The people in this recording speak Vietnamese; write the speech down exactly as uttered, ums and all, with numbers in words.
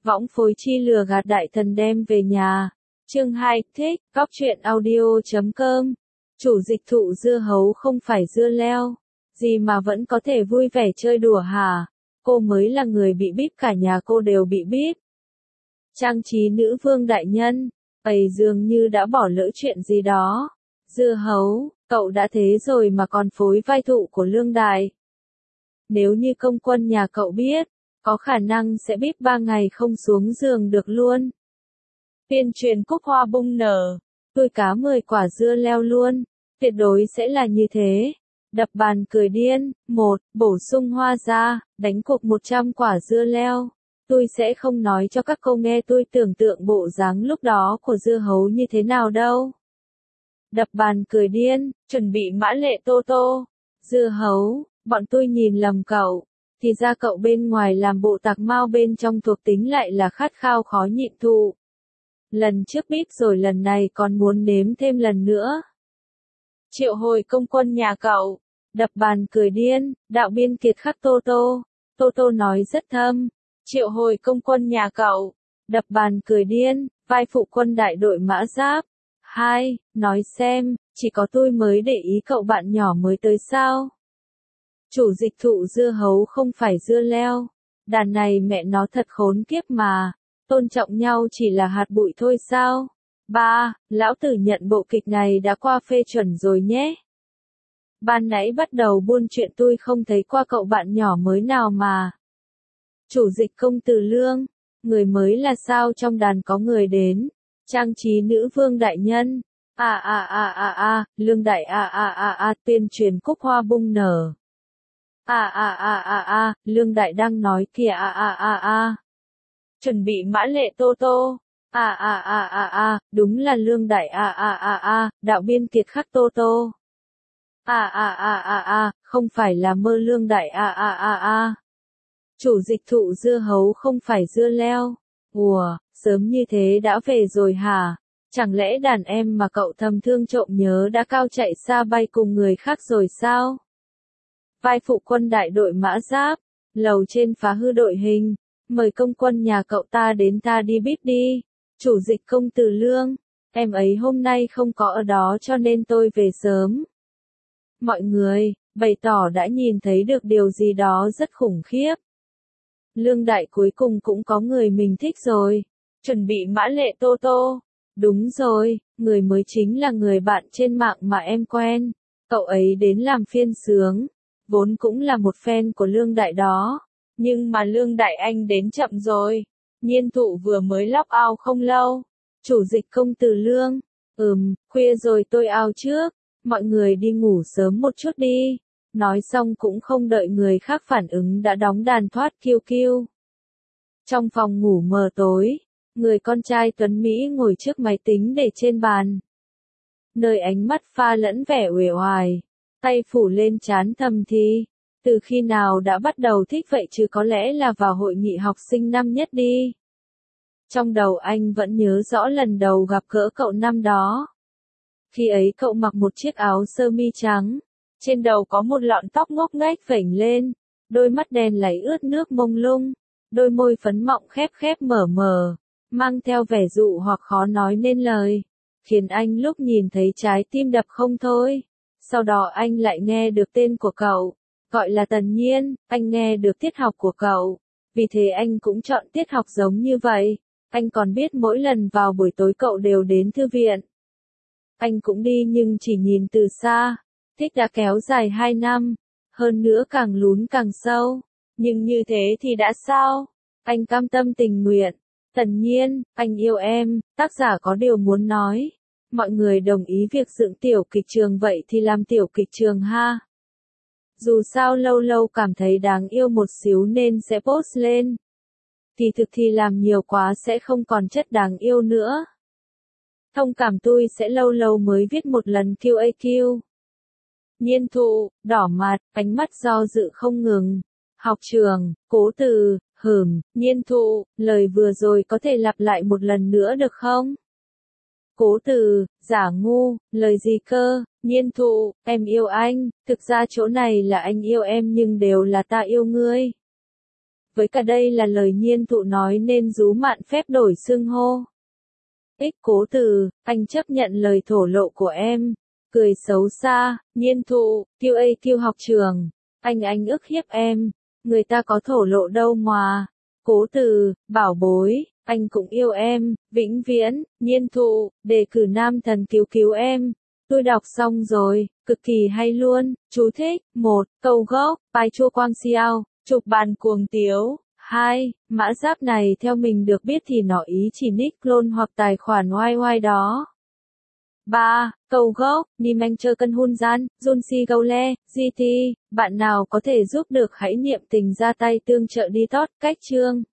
Võng phối chi lừa gạt đại thần đem về nhà. Chương hai, thích, góc truyện audio chấm com. Chủ dịch thụ dưa hấu không phải dưa leo. Gì mà vẫn có thể vui vẻ chơi đùa hả? Cô mới là người bị bíp, cả nhà cô đều bị bíp. Trang trí nữ vương đại nhân, ấy dường như đã bỏ lỡ chuyện gì đó. Dưa hấu, cậu đã thế rồi mà còn phối vai thụ của Lương Đại. Nếu như công quân nhà cậu biết, có khả năng sẽ bíp ba ngày không xuống giường được luôn. Tuyên truyền cúc hoa bung nở, tôi cá mười quả dưa leo luôn, tuyệt đối sẽ là như thế. Đập bàn cười điên, một, bổ sung hoa ra, đánh cuộc một trăm quả dưa leo. Tôi sẽ không nói cho các cô nghe tôi tưởng tượng bộ dáng lúc đó của dưa hấu như thế nào đâu. Đập bàn cười điên, chuẩn bị mã lệ tô tô. Dưa hấu, bọn tôi nhìn lầm cậu. Thì ra cậu bên ngoài làm bộ tạc mau, bên trong thuộc tính lại là khát khao khó nhịn thụ. Lần trước bíp rồi, lần này còn muốn nếm thêm lần nữa. Triệu hồi công quân nhà cậu. Đập bàn cười điên, đạo biên kiệt khắc tô tô. Tô tô nói rất thâm. Triệu hồi công quân nhà cậu. Đập bàn cười điên, vai phụ quân đại đội mã giáp. Hai, nói xem, chỉ có tôi mới để ý cậu bạn nhỏ mới tới sao? Chủ dịch thụ dưa hấu không phải dưa leo. Đàn này mẹ nó thật khốn kiếp mà. Tôn trọng nhau chỉ là hạt bụi thôi sao? Ba, lão tử nhận bộ kịch này đã qua phê chuẩn rồi nhé. Ban nãy bắt đầu buôn chuyện tôi không thấy qua cậu bạn nhỏ mới nào mà. Chủ dịch công tử Lương, người mới là sao? Trong đàn có người đến. Trang trí nữ vương đại nhân. À à à à à, Lương đại à à à à, tuyên truyền cúc hoa bung nở. À à à à à, Lương đại đang nói kìa à à à à. Chuẩn bị mã lệ tô tô. À à à à à, đúng là Lương đại à à à à, đạo biên kiệt khắc tô tô. À à à à à, không phải là mơ Lương đại à à à à. Chủ dịch thụ dưa hấu không phải dưa leo. Ủa, sớm như thế đã về rồi hả? Chẳng lẽ đàn em mà cậu thầm thương trộm nhớ đã cao chạy xa bay cùng người khác rồi sao? Vai phụ quân đại đội mã giáp, lầu trên phá hư đội hình, mời công quân nhà cậu ta đến, ta đi bíp đi. Chủ dịch công tử Lương, em ấy hôm nay không có ở đó cho nên tôi về sớm. Mọi người, bày tỏ đã nhìn thấy được điều gì đó rất khủng khiếp. Lương đại cuối cùng cũng có người mình thích rồi. Chuẩn bị mã lệ tô tô. Đúng rồi, người mới chính là người bạn trên mạng mà em quen. Cậu ấy đến làm phiên sướng. Vốn cũng là một fan của Lương đại đó. Nhưng mà Lương đại anh đến chậm rồi. Nhiên thụ vừa mới log out không lâu. Chủ dịch công tử Lương. Ừm, khuya rồi tôi out trước. Mọi người đi ngủ sớm một chút đi. Nói xong cũng không đợi người khác phản ứng đã đóng đàn thoát kiêu kiêu. Trong phòng ngủ mờ tối, người con trai tuấn Mỹ ngồi trước máy tính để trên bàn. Nơi ánh mắt pha lẫn vẻ uể oải, tay phủ lên trán thầm thì, từ khi nào đã bắt đầu thích vậy chứ, có lẽ là vào hội nghị học sinh năm nhất đi. Trong đầu anh vẫn nhớ rõ lần đầu gặp gỡ cậu năm đó. Khi ấy cậu mặc một chiếc áo sơ mi trắng. Trên đầu có một lọn tóc ngốc nghếch vểnh lên, đôi mắt đen láy ướt nước mông lung, đôi môi phấn mọng khép khép mở mở, mang theo vẻ dụ hoặc khó nói nên lời, khiến anh lúc nhìn thấy trái tim đập không thôi. Sau đó anh lại nghe được tên của cậu, gọi là Tần Nhiên, anh nghe được tiết học của cậu, vì thế anh cũng chọn tiết học giống như vậy. Anh còn biết mỗi lần vào buổi tối cậu đều đến thư viện. Anh cũng đi nhưng chỉ nhìn từ xa. Thích đã kéo dài hai năm, hơn nữa càng lún càng sâu. Nhưng như thế thì đã sao? Anh cam tâm tình nguyện. Tần Nhiên, anh yêu em, tác giả có điều muốn nói. Mọi người đồng ý việc dựng tiểu kịch trường, vậy thì làm tiểu kịch trường ha. Dù sao lâu lâu cảm thấy đáng yêu một xíu nên sẽ post lên. Thì thực thì làm nhiều quá sẽ không còn chất đáng yêu nữa. Thông cảm, tôi sẽ lâu lâu mới viết một lần quy a quy. Nhiên thụ, đỏ mặt, ánh mắt do dự không ngừng. Học trường, cố từ, hửm, nhiên thụ, lời vừa rồi có thể lặp lại một lần nữa được không? Cố từ, giả ngu, lời gì cơ? Nhiên thụ, em yêu anh, thực ra chỗ này là anh yêu em nhưng đều là ta yêu ngươi. với cả đây là lời Nhiên Thụ nói nên Dú mạn phép đổi xưng hô. Ích Cố Từ, anh chấp nhận lời thổ lộ của em. Cười xấu xa, Nhiên Thụ, Kiêu A Kiêu học trường. Anh anh ức hiếp em. Người ta có thổ lộ đâu mà. Cố Từ, bảo bối, anh cũng yêu em, vĩnh viễn. Nhiên Thụ, đề cử nam thần cứu cứu em. Tôi đọc xong rồi, cực kỳ hay luôn. Chú thích: một. Câu gốc, bài chua quang xiao, chụp bàn cuồng tiếu. hai. Mã giáp này theo mình được biết thì nó ý chỉ nick clone hoặc tài khoản oai oai đó. ba. Câu gốc, Ni Manh Chơ Cân Hun Gian, Jun Si Gâu Le, giê tê, bạn nào có thể giúp được hãy niệm tình ra tay tương trợ đi tót, cách chương.